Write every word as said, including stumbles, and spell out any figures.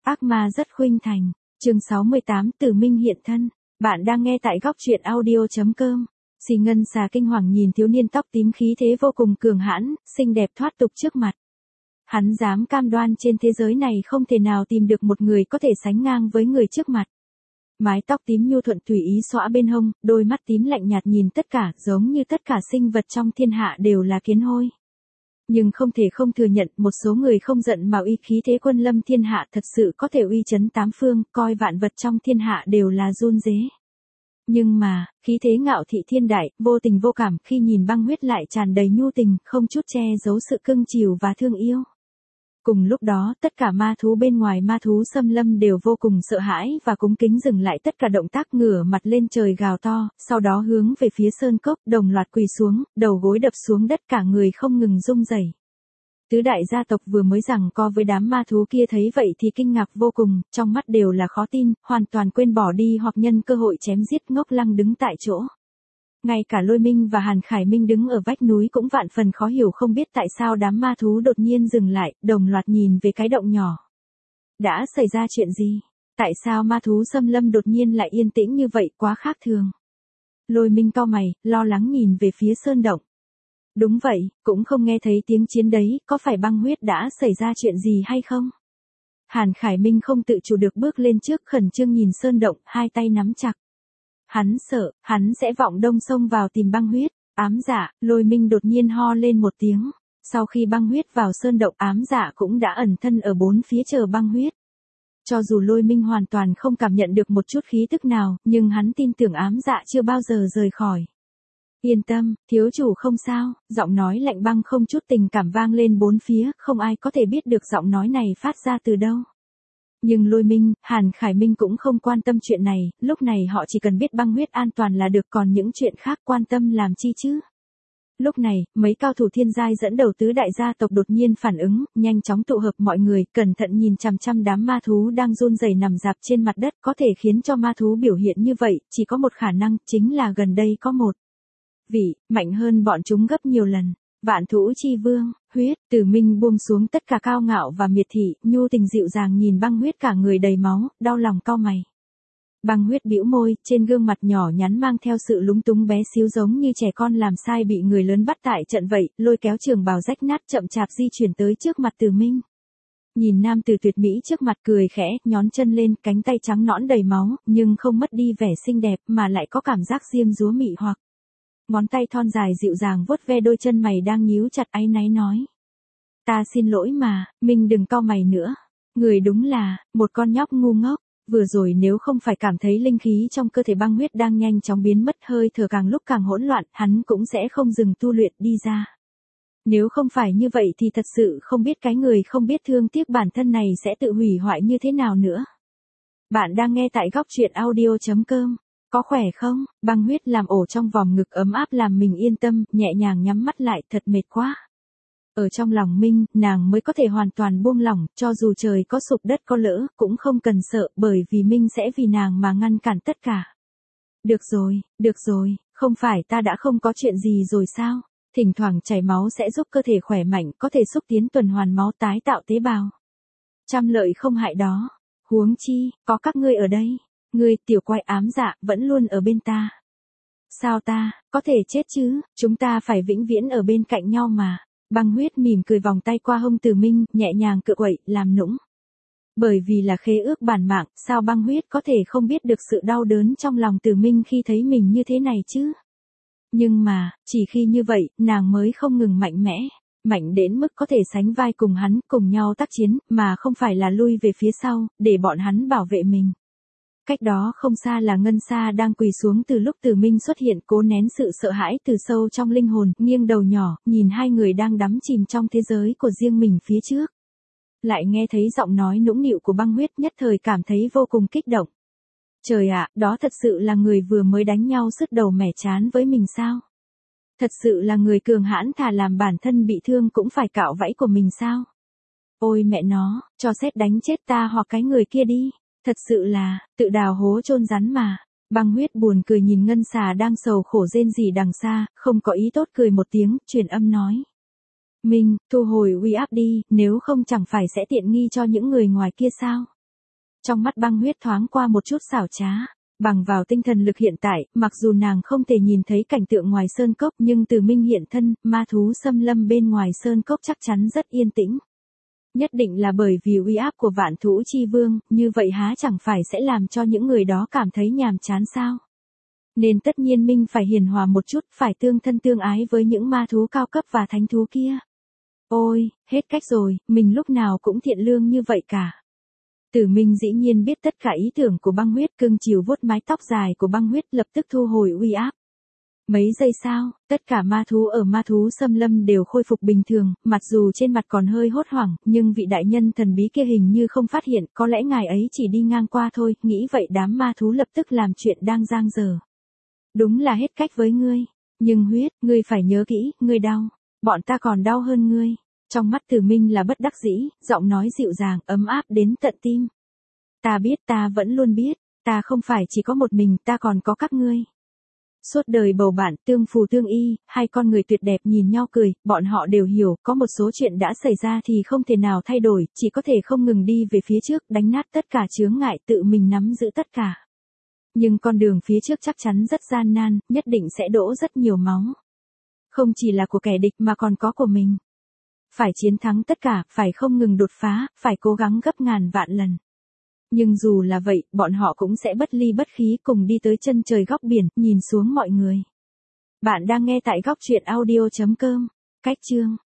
Ác ma rất khuynh thành. Chương sáu mươi tám Tử Minh hiện thân. Bạn đang nghe tại góc truyện audio chấm com. Xì Ngân Xà kinh hoàng nhìn thiếu niên tóc tím khí thế vô cùng cường hãn, xinh đẹp thoát tục trước mặt. Hắn dám cam đoan trên thế giới này không thể nào tìm được một người có thể sánh ngang với người trước mặt. Mái tóc tím nhu thuận tùy ý xõa bên hông, đôi mắt tím lạnh nhạt nhìn tất cả, giống như tất cả sinh vật trong thiên hạ đều là kiến hôi. Nhưng không thể không thừa nhận, một số người không giận mà uy khí thế quân lâm thiên hạ thật sự có thể uy chấn tám phương, coi vạn vật trong thiên hạ đều là run rế. Nhưng mà, khí thế ngạo thị thiên đại, vô tình vô cảm, khi nhìn Băng Huyết lại tràn đầy nhu tình, không chút che giấu sự cưng chiều và thương yêu. Cùng lúc đó, tất cả ma thú bên ngoài ma thú xâm lâm đều vô cùng sợ hãi và cúng kính dừng lại tất cả động tác, ngửa mặt lên trời gào to, sau đó hướng về phía sơn cốc, đồng loạt quỳ xuống, đầu gối đập xuống đất, cả người không ngừng rung rẩy. Tứ đại gia tộc vừa mới giằng co với đám ma thú kia thấy vậy thì kinh ngạc vô cùng, trong mắt đều là khó tin, hoàn toàn quên bỏ đi hoặc nhân cơ hội chém giết, ngốc lăng đứng tại chỗ. Ngay cả Lôi Minh và Hàn Khải Minh đứng ở vách núi cũng vạn phần khó hiểu, không biết tại sao đám ma thú đột nhiên dừng lại, đồng loạt nhìn về cái động nhỏ. Đã xảy ra chuyện gì? Tại sao ma thú xâm lâm đột nhiên lại yên tĩnh như vậy, quá khác thường? Lôi Minh cau mày, lo lắng nhìn về phía sơn động. Đúng vậy, cũng không nghe thấy tiếng chiến đấy, có phải Băng Huyết đã xảy ra chuyện gì hay không? Hàn Khải Minh không tự chủ được bước lên trước, khẩn trương nhìn sơn động, hai tay nắm chặt. Hắn sợ, hắn sẽ vọng đông sông vào tìm Băng Huyết. Ám Dạ, Lôi Minh đột nhiên ho lên một tiếng. Sau khi Băng Huyết vào sơn động, Ám Dạ cũng đã ẩn thân ở bốn phía chờ Băng Huyết. Cho dù Lôi Minh hoàn toàn không cảm nhận được một chút khí tức nào, nhưng hắn tin tưởng Ám Dạ chưa bao giờ rời khỏi. Yên tâm, thiếu chủ không sao, giọng nói lạnh băng không chút tình cảm vang lên bốn phía, không ai có thể biết được giọng nói này phát ra từ đâu. Nhưng Lôi Minh, Hàn Khải Minh cũng không quan tâm chuyện này, lúc này họ chỉ cần biết Băng Huyết an toàn là được, còn những chuyện khác quan tâm làm chi chứ. Lúc này, mấy cao thủ thiên giai dẫn đầu tứ đại gia tộc đột nhiên phản ứng, nhanh chóng tụ hợp mọi người, cẩn thận nhìn chằm chằm đám ma thú đang run rẩy nằm rạp trên mặt đất, có thể khiến cho ma thú biểu hiện như vậy, chỉ có một khả năng, chính là gần đây có một vị, mạnh hơn bọn chúng gấp nhiều lần. Vạn Thú Chi Vương, Huyết, Tử Minh buông xuống tất cả cao ngạo và miệt thị, nhu tình dịu dàng nhìn Băng Huyết cả người đầy máu, đau lòng cau mày. Băng Huyết bĩu môi, trên gương mặt nhỏ nhắn mang theo sự lúng túng bé xíu, giống như trẻ con làm sai bị người lớn bắt tại trận vậy, lôi kéo trường bào rách nát chậm chạp di chuyển tới trước mặt Tử Minh. Nhìn nam tử tuyệt mỹ trước mặt, cười khẽ, nhón chân lên, cánh tay trắng nõn đầy máu, nhưng không mất đi vẻ xinh đẹp mà lại có cảm giác diêm dúa mị hoặc. Ngón tay thon dài dịu dàng vuốt ve đôi chân mày đang nhíu chặt, áy náy nói. Ta xin lỗi mà, Minh đừng cau mày nữa. Người đúng là, một con nhóc ngu ngốc. Vừa rồi nếu không phải cảm thấy linh khí trong cơ thể Băng Huyết đang nhanh chóng biến mất, hơi thở càng lúc càng hỗn loạn, hắn cũng sẽ không dừng tu luyện đi ra. Nếu không phải như vậy thì thật sự không biết cái người không biết thương tiếc bản thân này sẽ tự hủy hoại như thế nào nữa. Bạn đang nghe tại góc truyện audio chấm com. Có khỏe không? Băng Huyết làm ổ trong vòng ngực ấm áp làm mình yên tâm, nhẹ nhàng nhắm mắt lại, thật mệt quá. Ở trong lòng Minh, nàng mới có thể hoàn toàn buông lỏng, cho dù trời có sụp đất có lỡ, cũng không cần sợ, bởi vì Minh sẽ vì nàng mà ngăn cản tất cả. Được rồi, được rồi, không phải ta đã không có chuyện gì rồi sao? Thỉnh thoảng chảy máu sẽ giúp cơ thể khỏe mạnh, có thể xúc tiến tuần hoàn máu, tái tạo tế bào. Trăm lợi không hại đó. Huống chi, có các ngươi ở đây. Ngươi, tiểu quái Ám Dạ, vẫn luôn ở bên ta. Sao ta, có thể chết chứ, chúng ta phải vĩnh viễn ở bên cạnh nhau mà. Băng Huyết mỉm cười vòng tay qua hông Tử Minh, nhẹ nhàng cựa quậy, làm nũng. Bởi vì là khế ước bản mạng, sao Băng Huyết có thể không biết được sự đau đớn trong lòng Tử Minh khi thấy mình như thế này chứ? Nhưng mà, chỉ khi như vậy, nàng mới không ngừng mạnh mẽ. Mạnh đến mức có thể sánh vai cùng hắn, cùng nhau tác chiến, mà không phải là lui về phía sau, để bọn hắn bảo vệ mình. Cách đó không xa là Ngân Sa đang quỳ xuống từ lúc Tử Minh xuất hiện, cố nén sự sợ hãi từ sâu trong linh hồn, nghiêng đầu nhỏ, nhìn hai người đang đắm chìm trong thế giới của riêng mình phía trước. Lại nghe thấy giọng nói nũng nịu của Băng Huyết, nhất thời cảm thấy vô cùng kích động. Trời ạ, đó thật sự là người vừa mới đánh nhau sứt đầu mẻ trán với mình sao? Thật sự là người cường hãn, thà làm bản thân bị thương cũng phải cạo vẫy của mình sao? Ôi mẹ nó, cho sét đánh chết ta hoặc cái người kia đi. Thật sự là, tự đào hố chôn rắn mà. Băng Huyết buồn cười nhìn Ngân Xà đang sầu khổ rên rỉ đằng xa, không có ý tốt, cười một tiếng, truyền âm nói. Minh, thu hồi uy áp đi, nếu không chẳng phải sẽ tiện nghi cho những người ngoài kia sao? Trong mắt băng huyết thoáng qua một chút xảo trá. Bằng vào tinh thần lực hiện tại, mặc dù nàng không thể nhìn thấy cảnh tượng ngoài sơn cốc nhưng từ minh hiện thân, ma thú xâm lâm bên ngoài sơn cốc chắc chắn rất yên tĩnh. Nhất định là bởi vì uy áp của vạn thú chi vương, như vậy há chẳng phải sẽ làm cho những người đó cảm thấy nhàm chán sao? Nên tất nhiên Minh phải hiền hòa một chút, phải tương thân tương ái với những ma thú cao cấp và thánh thú kia. Ôi, hết cách rồi, mình lúc nào cũng thiện lương như vậy cả. Tử Minh dĩ nhiên biết tất cả ý tưởng của băng huyết, cưng chiều vuốt mái tóc dài của băng huyết, lập tức thu hồi uy áp. Mấy giây sau, tất cả ma thú ở ma thú xâm lâm đều khôi phục bình thường, mặc dù trên mặt còn hơi hốt hoảng, nhưng vị đại nhân thần bí kia hình như không phát hiện, có lẽ ngài ấy chỉ đi ngang qua thôi, nghĩ vậy đám ma thú lập tức làm chuyện đang giang dở. Đúng là hết cách với ngươi, nhưng huyết, ngươi phải nhớ kỹ, ngươi đau, bọn ta còn đau hơn ngươi. Trong mắt Tử Minh là bất đắc dĩ, giọng nói dịu dàng, ấm áp đến tận tim. Ta biết, ta vẫn luôn biết, ta không phải chỉ có một mình, ta còn có các ngươi. Suốt đời bầu bạn, tương phù tương y, hai con người tuyệt đẹp nhìn nhau cười, bọn họ đều hiểu, có một số chuyện đã xảy ra thì không thể nào thay đổi, chỉ có thể không ngừng đi về phía trước, đánh nát tất cả chướng ngại, tự mình nắm giữ tất cả. Nhưng con đường phía trước chắc chắn rất gian nan, nhất định sẽ đổ rất nhiều máu. Không chỉ là của kẻ địch mà còn có của mình. Phải chiến thắng tất cả, phải không ngừng đột phá, phải cố gắng gấp ngàn vạn lần. Nhưng dù là vậy, bọn họ cũng sẽ bất ly bất khí cùng đi tới chân trời góc biển, nhìn xuống mọi người. Bạn đang nghe tại góc truyện audio chấm com. Cách chương